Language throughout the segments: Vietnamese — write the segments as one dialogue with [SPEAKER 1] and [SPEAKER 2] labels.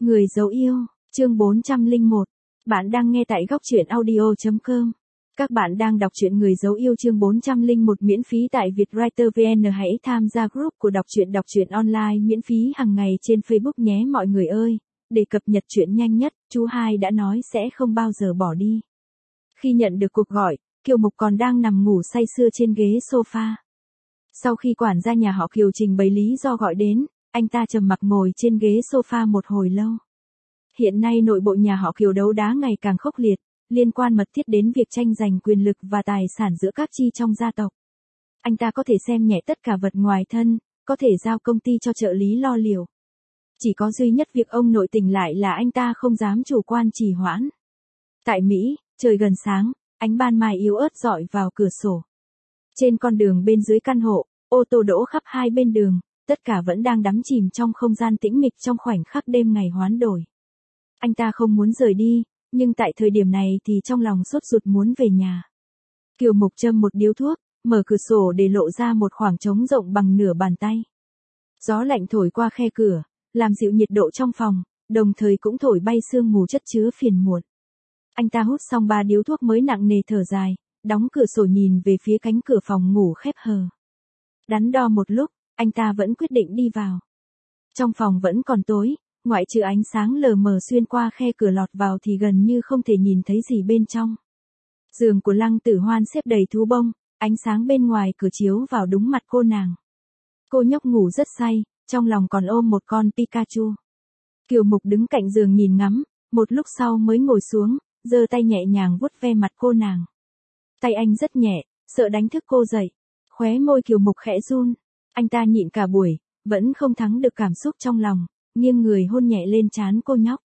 [SPEAKER 1] Người dấu yêu, chương 401. Bạn đang nghe tại góc truyện audio.com. Các bạn đang đọc truyện Người dấu yêu chương 401 miễn phí tại Vietwriter VN. Hãy tham gia group của đọc truyện online miễn phí hàng ngày trên Facebook nhé mọi người ơi. Để cập nhật truyện nhanh nhất, chú Hai đã nói sẽ không bao giờ bỏ đi. Khi nhận được cuộc gọi, Kiều Mục còn đang nằm ngủ say sưa trên ghế sofa. Sau khi quản gia nhà họ Kiều trình bày lý do gọi đến, anh ta trầm mặc ngồi trên ghế sofa một hồi lâu. Hiện nay nội bộ nhà họ Kiều đấu đá ngày càng khốc liệt, liên quan mật thiết đến việc tranh giành quyền lực và tài sản giữa các chi trong gia tộc. Anh ta có thể xem nhẹ tất cả vật ngoài thân, có thể giao công ty cho trợ lý lo liệu. Chỉ có duy nhất việc ông nội tỉnh lại là anh ta không dám chủ quan trì hoãn. Tại Mỹ, trời gần sáng, ánh ban mai yếu ớt rọi vào cửa sổ. Trên con đường bên dưới căn hộ, ô tô đỗ khắp hai bên đường, tất cả vẫn đang đắm chìm trong không gian tĩnh mịch trong khoảnh khắc đêm ngày hoán đổi. Anh ta không muốn rời đi, nhưng tại thời điểm này thì trong lòng sốt ruột muốn về nhà. Kiều Mục châm một điếu thuốc, mở cửa sổ để lộ ra một khoảng trống rộng bằng nửa bàn tay. Gió lạnh thổi qua khe cửa, làm dịu nhiệt độ trong phòng, đồng thời cũng thổi bay sương mù chất chứa phiền muộn. Anh ta hút xong 3 điếu thuốc mới nặng nề thở dài, đóng cửa sổ nhìn về phía cánh cửa phòng ngủ khép hờ. Đắn đo một lúc, anh ta vẫn quyết định đi vào. Trong phòng vẫn còn tối, ngoại trừ ánh sáng lờ mờ xuyên qua khe cửa lọt vào thì gần như không thể nhìn thấy gì bên trong. Giường của Lăng Tử Hoan xếp đầy thú bông, ánh sáng bên ngoài cửa chiếu vào đúng mặt cô nàng. Cô nhóc ngủ rất say, trong lòng còn ôm một con Pikachu. Kiều Mục đứng cạnh giường nhìn ngắm, một lúc sau mới ngồi xuống, giơ tay nhẹ nhàng vuốt ve mặt cô nàng. Tay anh rất nhẹ, sợ đánh thức cô dậy. Khóe môi Kiều Mục khẽ run. Anh ta nhịn cả buổi, vẫn không thắng được cảm xúc trong lòng, nghiêng người hôn nhẹ lên trán cô nhóc.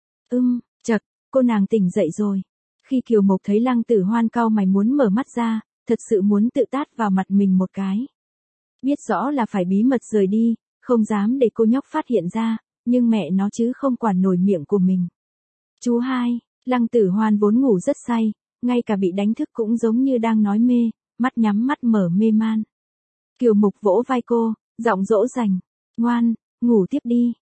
[SPEAKER 1] Chật, cô nàng tỉnh dậy rồi. Khi Kiều Mục thấy Lăng Tử Hoan cau mày muốn mở mắt ra, thật sự muốn tự tát vào mặt mình một cái. Biết rõ là phải bí mật rời đi, không dám để cô nhóc phát hiện ra, nhưng mẹ nó chứ không quản nổi miệng của mình. Chú Hai, Lăng Tử Hoan vốn ngủ rất say, ngay cả bị đánh thức cũng giống như đang nói mê, mắt nhắm mắt mở mê man. Kiều Mục vỗ vai cô, giọng dỗ dành, ngoan, ngủ tiếp đi.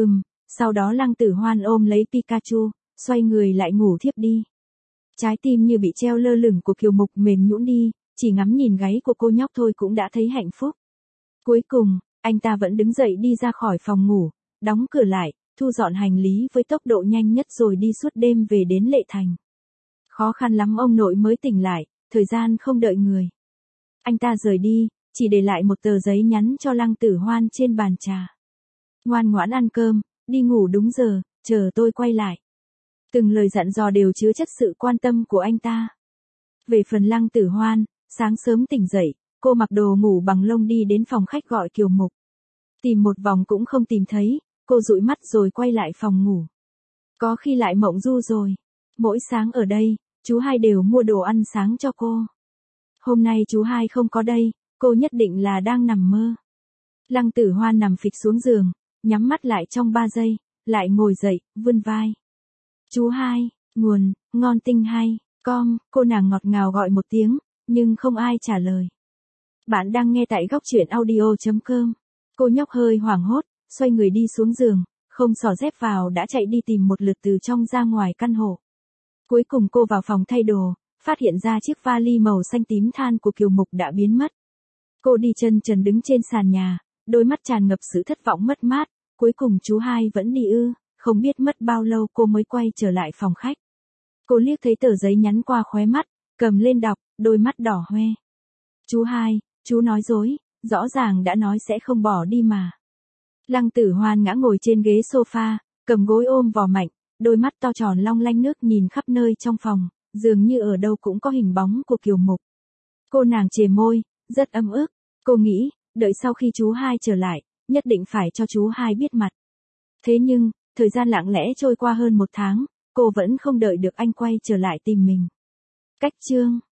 [SPEAKER 1] Sau đó Lăng Tử Hoan ôm lấy Pikachu, xoay người lại ngủ thiếp đi. Trái tim như bị treo lơ lửng của Kiều Mục mềm nhũn đi, chỉ ngắm nhìn gáy của cô nhóc thôi cũng đã thấy hạnh phúc. Cuối cùng, anh ta vẫn đứng dậy đi ra khỏi phòng ngủ, đóng cửa lại, thu dọn hành lý với tốc độ nhanh nhất rồi đi suốt đêm về đến Lệ Thành. Khó khăn lắm ông nội mới tỉnh lại, thời gian không đợi người. Anh ta rời đi, chỉ để lại một tờ giấy nhắn cho Lăng Tử Hoan trên bàn trà. Ngoan ngoãn ăn cơm, đi ngủ đúng giờ, chờ tôi quay lại. Từng lời dặn dò đều chứa chất sự quan tâm của anh ta. Về phần Lăng Tử Hoan, sáng sớm tỉnh dậy, cô mặc đồ ngủ bằng lông đi đến phòng khách gọi Kiều Mục. Tìm một vòng cũng không tìm thấy, cô dụi mắt rồi quay lại phòng ngủ. Có khi lại mộng du rồi. Mỗi sáng ở đây, chú Hai đều mua đồ ăn sáng cho cô. Hôm nay chú Hai không có đây, cô nhất định là đang nằm mơ. Lăng Tử Hoan nằm phịch xuống giường, nhắm mắt lại trong 3 giây, lại ngồi dậy, vươn vai. Chú Hai, nguồn, ngon tinh hay, cô nàng ngọt ngào gọi một tiếng, nhưng không ai trả lời. Bạn đang nghe tại góc truyện audio.com. Cô nhóc hơi hoảng hốt, xoay người đi xuống giường, không xỏ dép vào đã chạy đi tìm một lượt từ trong ra ngoài căn hộ. Cuối cùng cô vào phòng thay đồ, phát hiện ra chiếc vali màu xanh tím than của Kiều Mục đã biến mất. Cô đi chân trần đứng trên sàn nhà, đôi mắt tràn ngập sự thất vọng mất mát, cuối cùng chú Hai vẫn đi không biết mất bao lâu cô mới quay trở lại phòng khách. Cô liếc thấy tờ giấy nhắn qua khóe mắt, cầm lên đọc, đôi mắt đỏ hoe. Chú Hai, chú nói dối, rõ ràng đã nói sẽ không bỏ đi mà. Lăng Tử Hoan ngã ngồi trên ghế sofa, cầm gối ôm vò mạnh, đôi mắt to tròn long lanh nước nhìn khắp nơi trong phòng, dường như ở đâu cũng có hình bóng của Kiều Mục. Cô nàng chề môi, rất ấm ức, cô nghĩ, đợi sau khi chú Hai trở lại, nhất định phải cho chú Hai biết mặt. Thế nhưng, thời gian lặng lẽ trôi qua hơn 1 tháng, cô vẫn không đợi được anh quay trở lại tìm mình. Cách chương